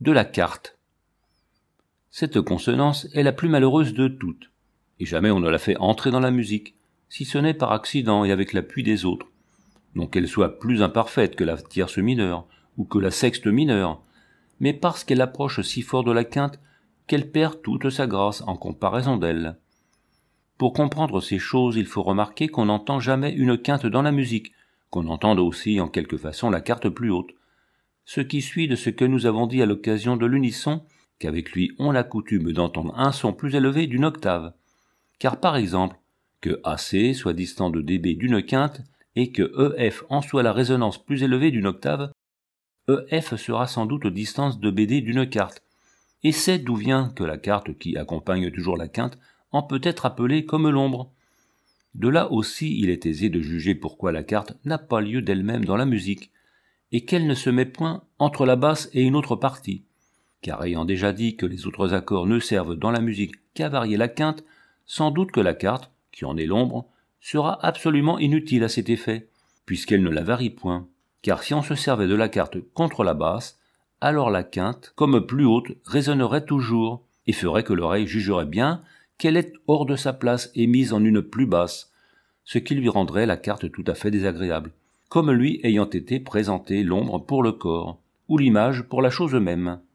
de la quarte. Cette consonance est la plus malheureuse de toutes, et jamais on ne la fait entrer dans la musique, si ce n'est par accident et avec l'appui des autres, non qu'elle soit plus imparfaite que la tierce mineure ou que la sexte mineure, mais parce qu'elle approche si fort de la quinte qu'elle perd toute sa grâce en comparaison d'elle. Pour comprendre ces choses, il faut remarquer qu'on n'entend jamais une quinte dans la musique, qu'on entende aussi en quelque façon la quarte plus haute, ce qui suit de ce que nous avons dit à l'occasion de l'unisson, qu'avec lui on a coutume d'entendre un son plus élevé d'une octave, car par exemple, que AC soit distant de dB d'une quinte et que EF en soit la résonance plus élevée d'une octave, EF sera sans doute distance de BD d'une quarte, et c'est d'où vient que la quarte qui accompagne toujours la quinte en peut être appelée comme l'ombre. De là aussi il est aisé de juger pourquoi la quarte n'a pas lieu d'elle-même dans la musique, et qu'elle ne se met point entre la basse et une autre partie, car ayant déjà dit que les autres accords ne servent dans la musique qu'à varier la quinte, sans doute que la quarte, qui en est l'ombre, sera absolument inutile à cet effet, puisqu'elle ne la varie point, car si on se servait de la quarte contre la basse, alors la quinte, comme plus haute, résonnerait toujours, et ferait que l'oreille jugerait bien qu'elle est hors de sa place et mise en une plus basse, ce qui lui rendrait la quarte tout à fait désagréable, comme lui ayant été présenté l'ombre pour le corps, ou l'image pour la chose même.